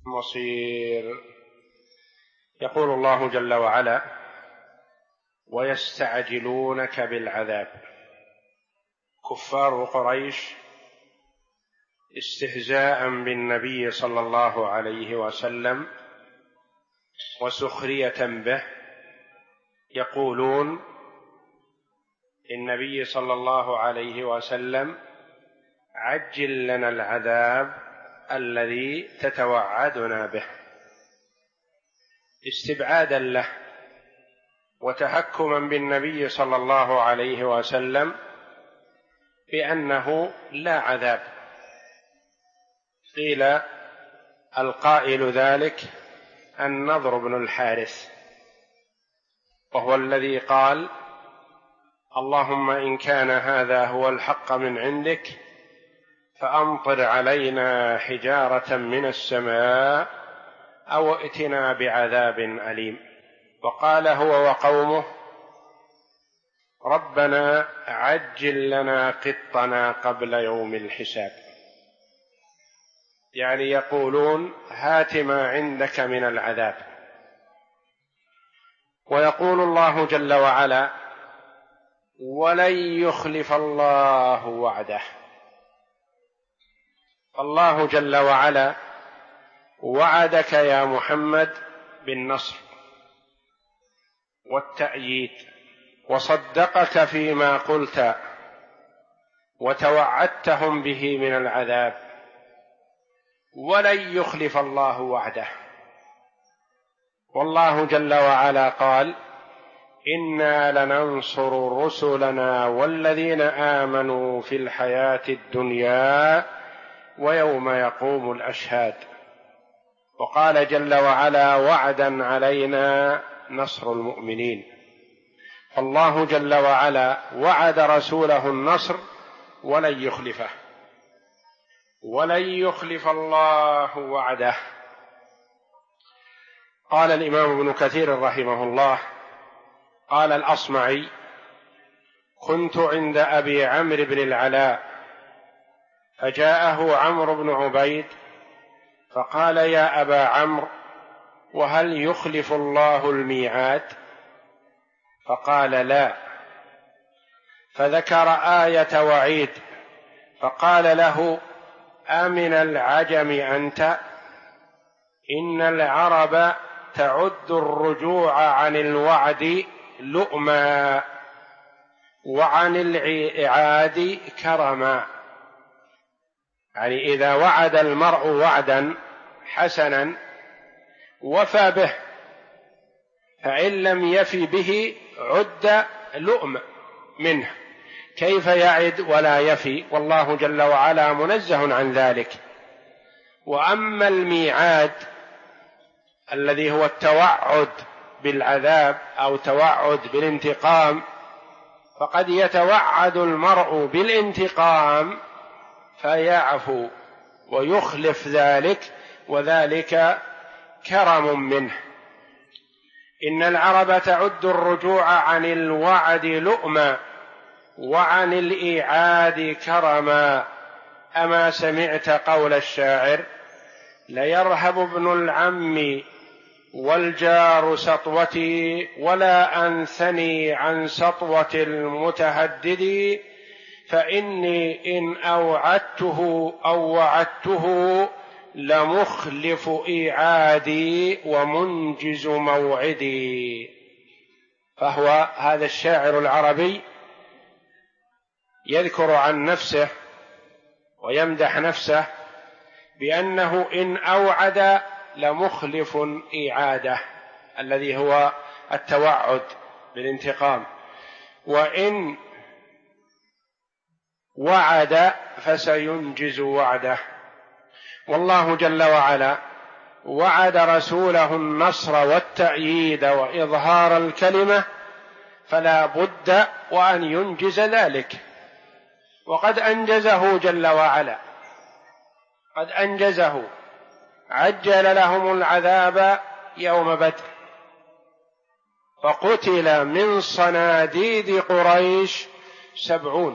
مصير. يقول الله جل وعلا: ويستعجلونك بالعذاب. كفار قريش استهزاء بالنبي صلى الله عليه وسلم وسخرية به يقولون للنبي صلى الله عليه وسلم: عجل لنا العذاب الذي تتوعدنا به، استبعادا له وتهكما بالنبي صلى الله عليه وسلم بأنه لا عذاب. قيل القائل ذلك النضر بن الحارث، وهو الذي قال: اللهم إن كان هذا هو الحق من عندك فأمطر علينا حجارة من السماء أو ائتنا بعذاب أليم. وقال هو وقومه: ربنا عجل لنا قطنا قبل يوم الحساب. يعني يقولون: هات ما عندك من العذاب. ويقول الله جل وعلا: ولن يخلف الله وعده. الله جل وعلا وعدك يا محمد بالنصر والتأييد، وصدقك فيما قلت وتوعدتهم به من العذاب، ولن يخلف الله وعده. والله جل وعلا قال: إنا لننصر رسلنا والذين آمنوا في الحياة الدنيا ويوم يقوم الأشهاد. وقال جل وعلا: وعدا علينا نصر المؤمنين. فالله جل وعلا وعد رسوله النصر ولن يخلفه، ولن يخلف الله وعده. قال الإمام ابن كثير رحمه الله: قال الأصمعي: كنت عند أبي عمرو بن العلاء فجاءه عمرو بن عبيد فقال: يا أبا عمرو، وهل يخلف الله الميعاد؟ فقال: لا. فذكر آية وعيد فقال له: أمن العجم أنت؟ إن العرب تعد الرجوع عن الوعد لؤما وعن الإعاد كرما. يعني إذا وعد المرء وعدا حسنا وفى به، فإن لم يف به عد لؤم منه. كيف يعد ولا يفي؟ والله جل وعلا منزه عن ذلك. وأما الميعاد الذي هو التوعد بالعذاب أو توعد بالانتقام، فقد يتوعد المرء بالانتقام فيعفو ويخلف ذلك، وذلك كرم منه. إن العرب تعد الرجوع عن الوعد لؤما وعن الإيعاد كرما. أما سمعت قول الشاعر: ليرهب ابن العم والجار سطوتي ولا أنثني عن سطوة المتهدد، فإني إن أوعدته أو وعدته لمخلف إيعادي ومنجز موعدي. فهو هذا الشاعر العربي يذكر عن نفسه ويمدح نفسه بأنه إن أوعد لمخلف إيعاده، الذي هو التوعد بالانتقام، وإن وعد فسينجز وعده. والله جل وعلا وعد رسوله النصر والتأييد وإظهار الكلمة، فلا بد وأن ينجز ذلك، وقد أنجزه جل وعلا، قد أنجزه. عجل لهم العذاب يوم بدر، فقتل من صناديد قريش 70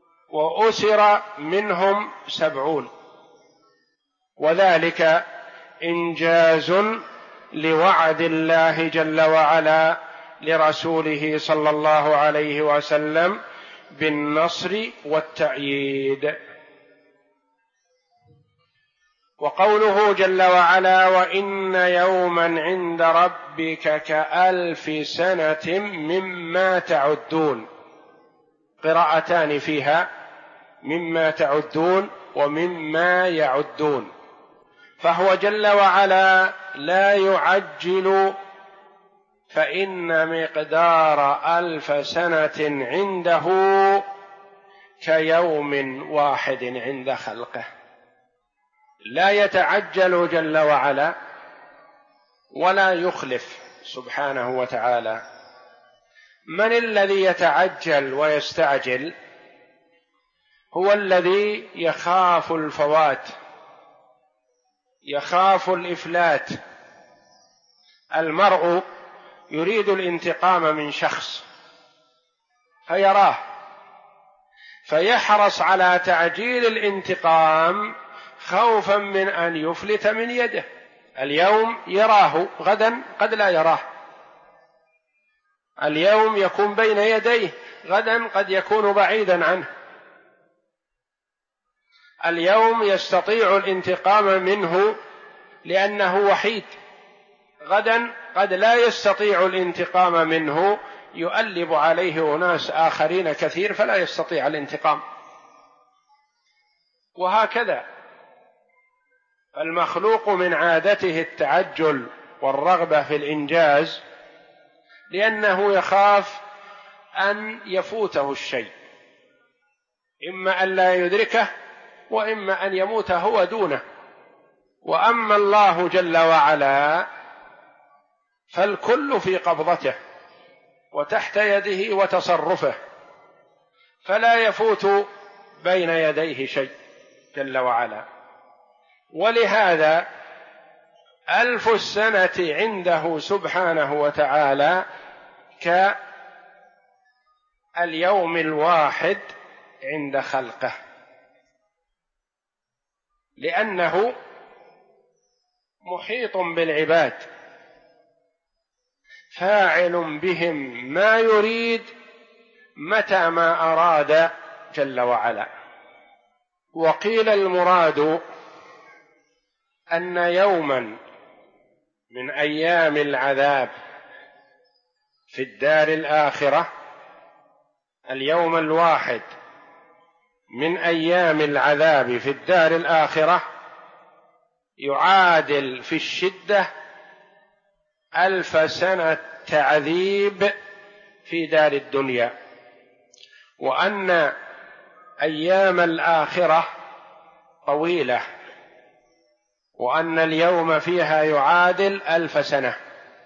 وأسر منهم 70، وذلك إنجاز لوعد الله جل وعلا لرسوله صلى الله عليه وسلم بالنصر والتأييد. وقوله جل وعلا وإن يوما عند ربك كألف سنة مما تعدون، قراءتان فيها، مما تعدون ومما يعدون، فهو جل وعلا لا يعجل، فإن مقدار 1000 سنة عنده كيوم واحد عند خلقه، لا يتعجل جل وعلا ولا يخلف سبحانه وتعالى. من الذي يتعجل ويستعجل؟ هو الذي يخاف الفوات، يخاف الإفلات. المرء يريد الانتقام من شخص فيراه فيحرص على تعجيل الانتقام خوفا من أن يفلت من يده. اليوم يراه، غدا قد لا يراه. اليوم يكون بين يديه، غدا قد يكون بعيدا عنه. اليوم يستطيع الانتقام منه لأنه وحيد، غدا قد لا يستطيع الانتقام منه، يؤلب عليه أناس آخرين كثير فلا يستطيع الانتقام. وهكذا المخلوق من عادته التعجل والرغبة في الإنجاز، لأنه يخاف أن يفوته الشيء، إما أن لا يدركه وإما أن يموت هو دونه. وأما الله جل وعلا فالكل في قبضته وتحت يده وتصرفه، فلا يفوت بين يديه شيء جل وعلا. ولهذا 1000 سنة عنده سبحانه وتعالى كاليوم الواحد عند خلقه، لأنه محيط بالعباد، فاعل بهم ما يريد متى ما أراد جل وعلا. وقيل المراد أن يوما من أيام العذاب في الدار الآخرة، اليوم الواحد من أيام العذاب في الدار الآخرة يعادل في الشدة 1000 سنة تعذيب في دار الدنيا، وأن أيام الآخرة طويلة، وأن اليوم فيها يعادل 1000 سنة.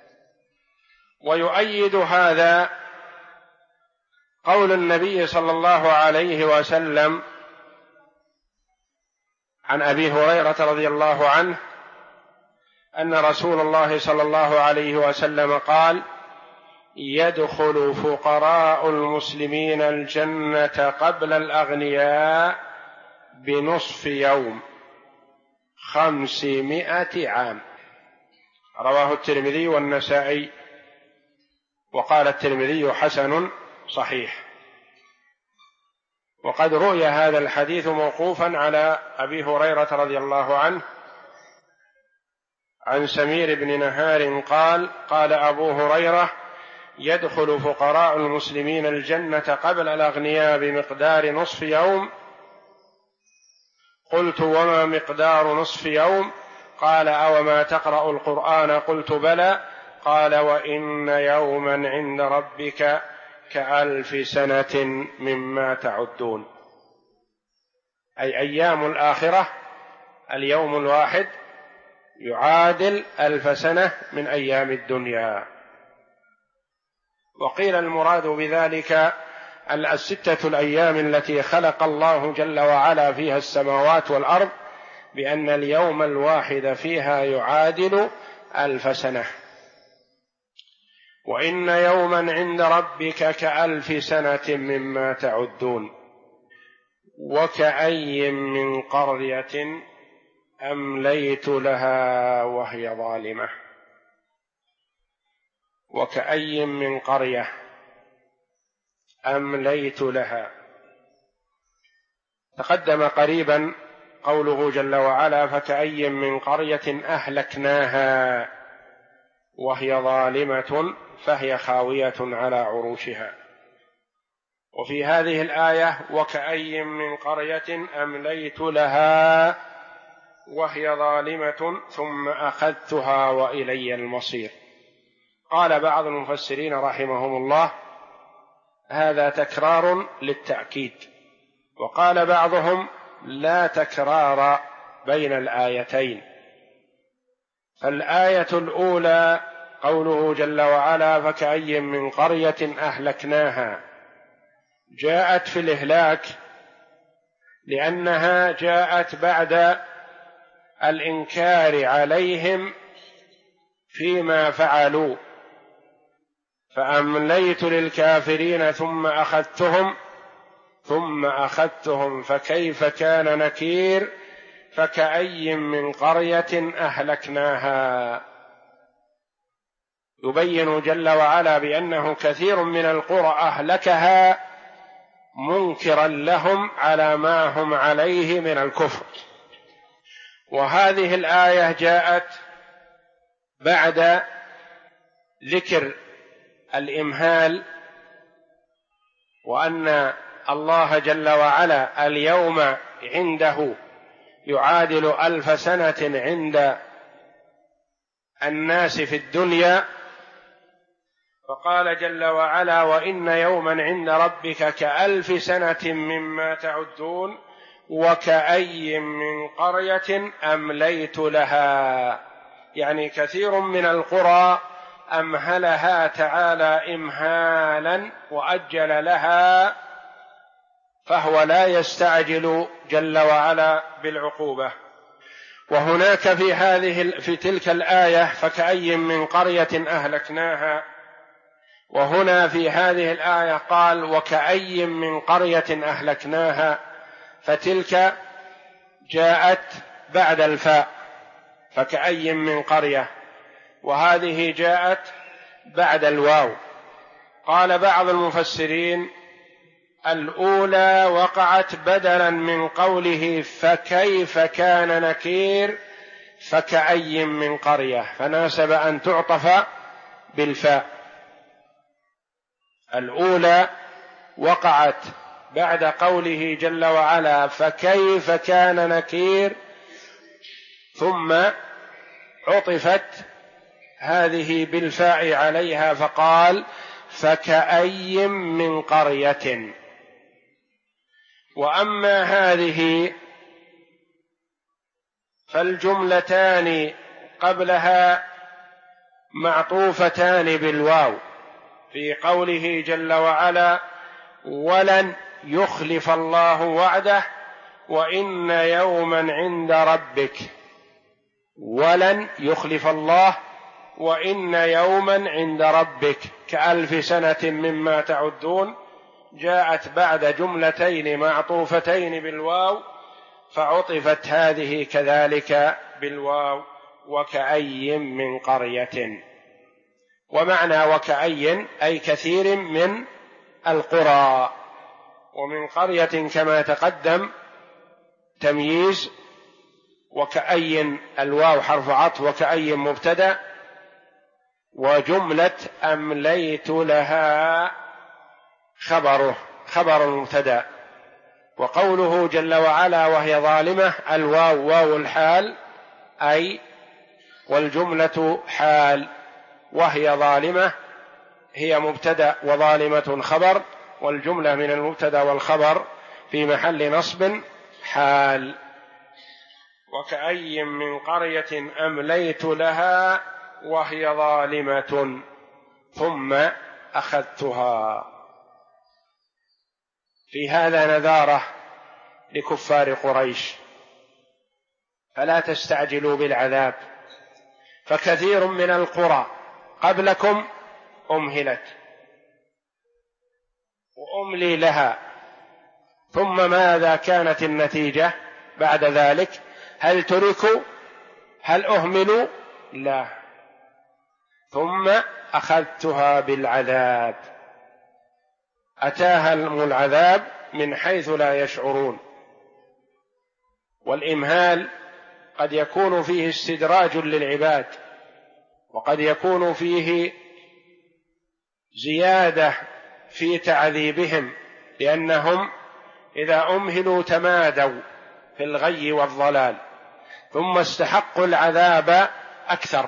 ويؤيد هذا قول النبي صلى الله عليه وسلم عن أبي هريرة رضي الله عنه أن رسول الله صلى الله عليه وسلم قال: يدخل فقراء المسلمين الجنة قبل الأغنياء بنصف يوم 500 عام. رواه الترمذي والنسائي، وقال الترمذي حسن صحيح. وقد روي هذا الحديث موقوفا على أبي هريرة رضي الله عنه عن سمير بن نهار قال: قال أبو هريرة: يدخل فقراء المسلمين الجنة قبل الأغنياء بمقدار نصف يوم. قلت: وما مقدار نصف يوم؟ قال: أوما تقرأ القرآن؟ قلت: بلى. قال: وإن يوما عند ربك ك1000 سنة مما تعدون. أي أيام الآخرة اليوم الواحد يعادل 1000 سنة من أيام الدنيا. وقيل المراد بذلك 6 الأيام التي خلق الله جل وعلا فيها السماوات والأرض، بأن اليوم الواحد فيها يعادل 1000 سنة. وإن يوما عند ربك ك1000 سنة مما تعدون. وكأي من قرية أمليت لها وهي ظالمة. وكأي من قرية أمليت لها. تقدم قريبا قوله جل وعلا: فكأي من قرية أهلكناها وهي ظالمة فهي خاوية على عروشها. وفي هذه الآية: وكأي من قرية أمليت لها وهي ظالمة ثم أخذتها وإلي المصير. قال بعض المفسرين رحمهم الله: هذا تكرار للتأكيد. وقال بعضهم: لا تكرار بين الآيتين. فالآية الأولى قوله جل وعلا: فكأي من قرية أهلكناها، جاءت في الإهلاك لأنها جاءت بعد الإنكار عليهم فيما فعلوا، فأمليت للكافرين ثم أخذتهم فكيف كان نكير. فكأي من قرية أهلكناها. يبين جل وعلا بأنه كثير من القرى أهلكها منكرا لهم على ما هم عليه من الكفر. وهذه الآية جاءت بعد ذكر الإمهال، وأن الله جل وعلا اليوم عنده يعادل 1000 سنة عند الناس في الدنيا. فقال جل وعلا: وإن يوما عند ربك كألف سنة مما تعدون وكأي من قرية أمليت لها. يعني كثير من القرى أمهلها تعالى إمهالا وأجل لها، فهو لا يستعجل جل وعلا بالعقوبة. وهناك في تلك الآية فكأي من قرية أهلكناها، وهنا في هذه الآية قال وكأي من قرية أهلكناها، فتلك جاءت بعد الفاء فكأي من قرية، وهذه جاءت بعد الواو. قال بعض المفسرين: الأولى وقعت بدلا من قوله فكيف كان نكير فكأي من قرية، فناسب أن تعطف بالفاء. الأولى وقعت بعد قوله جل وعلا فكيف كان نكير، ثم عطفت هذه بالفاء عليها فقال فكأي من قرية. وأما هذه فالجملتان قبلها معطوفتان بالواو في قوله جل وعلا ولن يخلف الله وعده وإن يوما عند ربك. ولن يخلف الله وإن يوما عند ربك كألف سنة مما تعدون، جاءت بعد جملتين معطوفتين بالواو، فعطفت هذه كذلك بالواو وكأي من قرية. ومعنى وكأي أي كثير من القرى، ومن قرية كما تقدم تمييز، وكأي الواو حرف عطف وكأي مبتدأ، وجملة أمليت لها خبر المبتدأ. وقوله جل وعلا وهي ظالمة الواو واو الحال أي والجملة حال، وهي ظالمة هي مبتدأ وظالمة خبر، والجملة من المبتدأ والخبر في محل نصب حال. وكأي من قرية أمليت لها وهي ظالمة ثم أخذتها. في هذا نذارة لكفار قريش، فلا تستعجلوا بالعذاب، فكثير من القرى قبلكم أمهلت وأملي لها، ثم ماذا كانت النتيجة بعد ذلك؟ هل تركوا؟ هل أهملوا؟ لا. ثم أخذتها بالعذاب، أتاهم العذاب من حيث لا يشعرون. والإمهال قد يكون فيه استدراج للعباد، وقد يكون فيه زيادة في تعذيبهم، لأنهم إذا أمهلوا تمادوا في الغي والضلال، ثم استحقوا العذاب أكثر.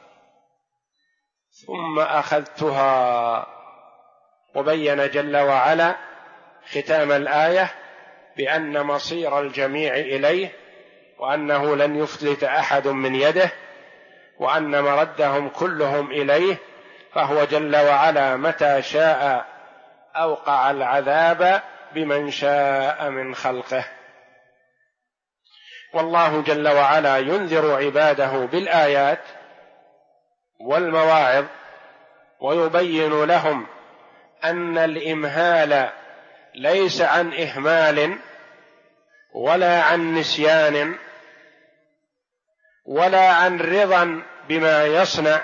ثم أخذتها. وبين جل وعلا ختام الآية بأن مصير الجميع إليه، وأنه لن يفلت أحد من يده، وأن مردهم كلهم إليه، فهو جل وعلا متى شاء أوقع العذاب بمن شاء من خلقه. والله جل وعلا ينذر عباده بالآيات والمواعظ، ويبين لهم أن الإمهال ليس عن إهمال ولا عن نسيان ولا عن رضا بما يصنع.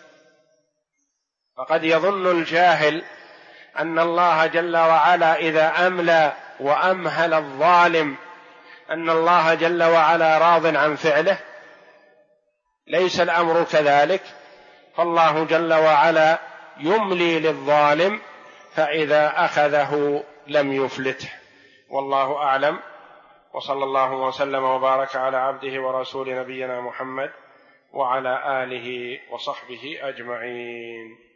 فقد يظن الجاهل أن الله جل وعلا إذا أملى وأمهل الظالم أن الله جل وعلا راض عن فعله. ليس الأمر كذلك، فالله جل وعلا يملي للظالم، فإذا أخذه لم يفلته. والله أعلم، وصلى الله وسلم وبارك على عبده ورسول نبينا محمد وعلى آله وصحبه أجمعين.